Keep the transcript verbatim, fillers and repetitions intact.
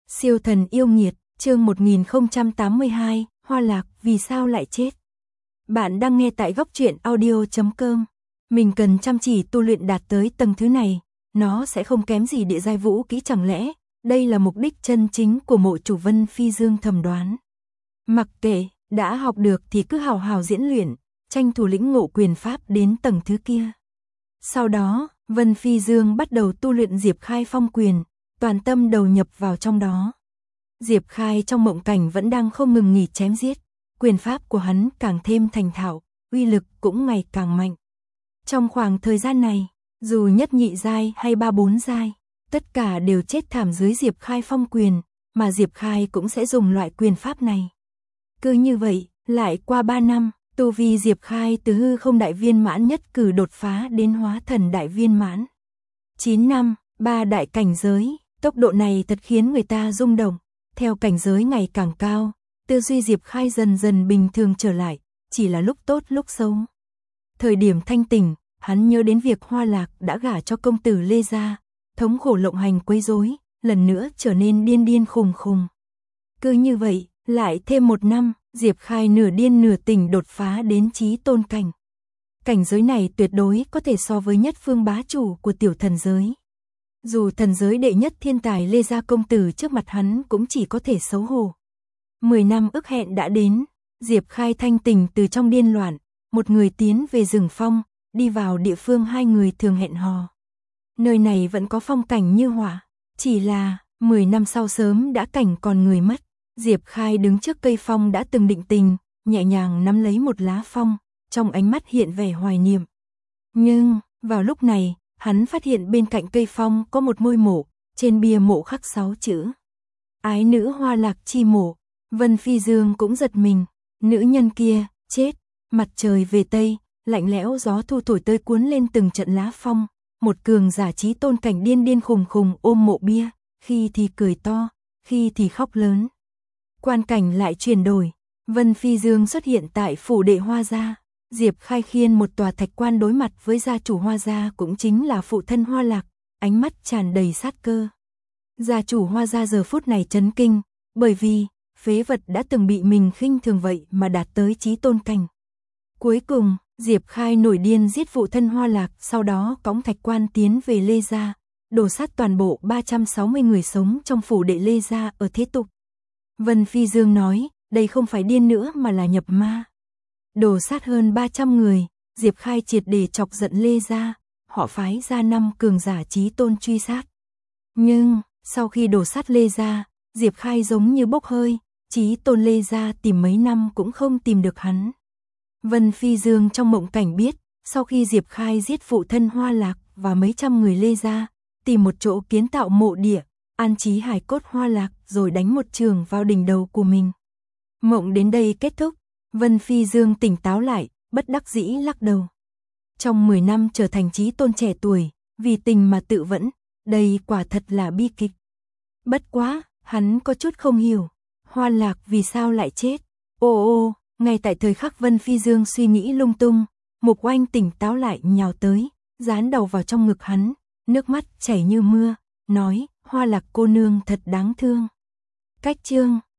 Siêu thần yêu nghiệt, chương một nghìn không trăm tám mươi hai, Hoa Lạc vì sao lại chết? Bạn đang nghe tại góc truyện audio chấm com. Mình cần chăm chỉ tu luyện đạt tới tầng thứ này, nó sẽ không kém gì địa giai vũ kỹ, chẳng lẽ đây là mục đích chân chính của mộ chủ Vân Phi Dương thầm đoán. Mặc kệ, đã học được thì cứ hào hào diễn luyện, tranh thủ lĩnh ngộ quyền pháp đến tầng thứ kia. Sau đó, Vân Phi Dương bắt đầu tu luyện Diệp Khai Phong quyền, toàn tâm đầu nhập vào trong đó. Diệp Khai trong mộng cảnh vẫn đang không ngừng nghỉ chém giết, quyền pháp của hắn càng thêm thành thạo, uy lực cũng ngày càng mạnh. Trong khoảng thời gian này, dù nhất nhị giai hay ba bốn giai, tất cả đều chết thảm dưới Diệp Khai Phong quyền, mà Diệp Khai cũng sẽ dùng loại quyền pháp này. Cứ như vậy, lại qua ba năm, tu vi Diệp Khai từ hư không đại viên mãn nhất cử đột phá đến hóa thần đại viên mãn. chín năm, ba đại cảnh giới, tốc độ này thật khiến người ta rung động. Theo cảnh giới ngày càng cao, tư duy Diệp Khai dần dần bình thường trở lại, chỉ là lúc tốt lúc xấu. Thời điểm thanh tỉnh, hắn nhớ đến việc Hoa Lạc đã gả cho công tử Lê gia, thống khổ lộng hành quấy rối, lần nữa trở nên điên điên khùng khùng. Cứ như vậy, lại thêm một năm, Diệp Khai nửa điên nửa tỉnh đột phá đến chí tôn cảnh. Cảnh giới này tuyệt đối có thể so với nhất phương bá chủ của tiểu thần giới. Dù thần giới đệ nhất thiên tài Lê gia công tử trước mặt hắn cũng chỉ có thể xấu hổ. Mười năm ước hẹn đã đến, Diệp Khai thanh tỉnh từ trong điên loạn, một người tiến về rừng phong, đi vào địa phương hai người thường hẹn hò. Nơi này vẫn có phong cảnh như họa, chỉ là mười năm sau sớm đã cảnh còn người mất. Diệp Khai đứng trước cây phong đã từng định tình, nhẹ nhàng nắm lấy một lá phong, trong ánh mắt hiện vẻ hoài niệm. Nhưng, vào lúc này, hắn phát hiện bên cạnh cây phong có một ngôi mộ, trên bia mộ khắc sáu chữ. Ái nữ Hoa Lạc chi mộ. Vân Phi Dương cũng giật mình, nữ nhân kia, chết. Mặt trời về Tây, lạnh lẽo gió thu thổi tơi cuốn lên từng trận lá phong, một cường giả chí tôn cảnh điên điên khùng khùng ôm mộ bia, khi thì cười to, khi thì khóc lớn. Quan cảnh lại chuyển đổi, Vân Phi Dương xuất hiện tại phủ đệ Hoa gia. Diệp Khai khiên một tòa thạch quan đối mặt với gia chủ Hoa gia, cũng chính là phụ thân Hoa Lạc, ánh mắt tràn đầy sát cơ. Gia chủ Hoa gia giờ phút này chấn kinh, bởi vì phế vật đã từng bị mình khinh thường vậy mà đạt tới chí tôn cảnh. Cuối cùng, Diệp Khai nổi điên giết phụ thân Hoa Lạc, sau đó cõng thạch quan tiến về Lê gia, đổ sát toàn bộ ba trăm sáu mươi người sống trong phủ đệ Lê gia ở thế tục. Vân Phi Dương nói, đây không phải điên nữa mà là nhập ma. Đổ sát hơn ba trăm người, Diệp Khai triệt để chọc giận Lê gia, họ phái ra năm cường giả chí tôn truy sát. Nhưng, sau khi đổ sát Lê gia, Diệp Khai giống như bốc hơi, chí tôn Lê gia tìm mấy năm cũng không tìm được hắn. Vân Phi Dương trong mộng cảnh biết, sau khi Diệp Khai giết phụ thân Hoa Lạc và mấy trăm người Lê gia, tìm một chỗ kiến tạo mộ địa, an trí hài cốt Hoa Lạc rồi đánh một trường vào đỉnh đầu của mình. Mộng đến đây kết thúc, Vân Phi Dương tỉnh táo lại, bất đắc dĩ lắc đầu. Trong mười năm trở thành chí tôn trẻ tuổi, vì tình mà tự vẫn, đây quả thật là bi kịch. Bất quá, hắn có chút không hiểu, Hoa Lạc vì sao lại chết. Ô ô, ngay tại thời khắc Vân Phi Dương suy nghĩ lung tung, Mục Oanh tỉnh táo lại nhào tới, dán đầu vào trong ngực hắn, nước mắt chảy như mưa, nói, Hoa Lạc cô nương thật đáng thương. Cách chương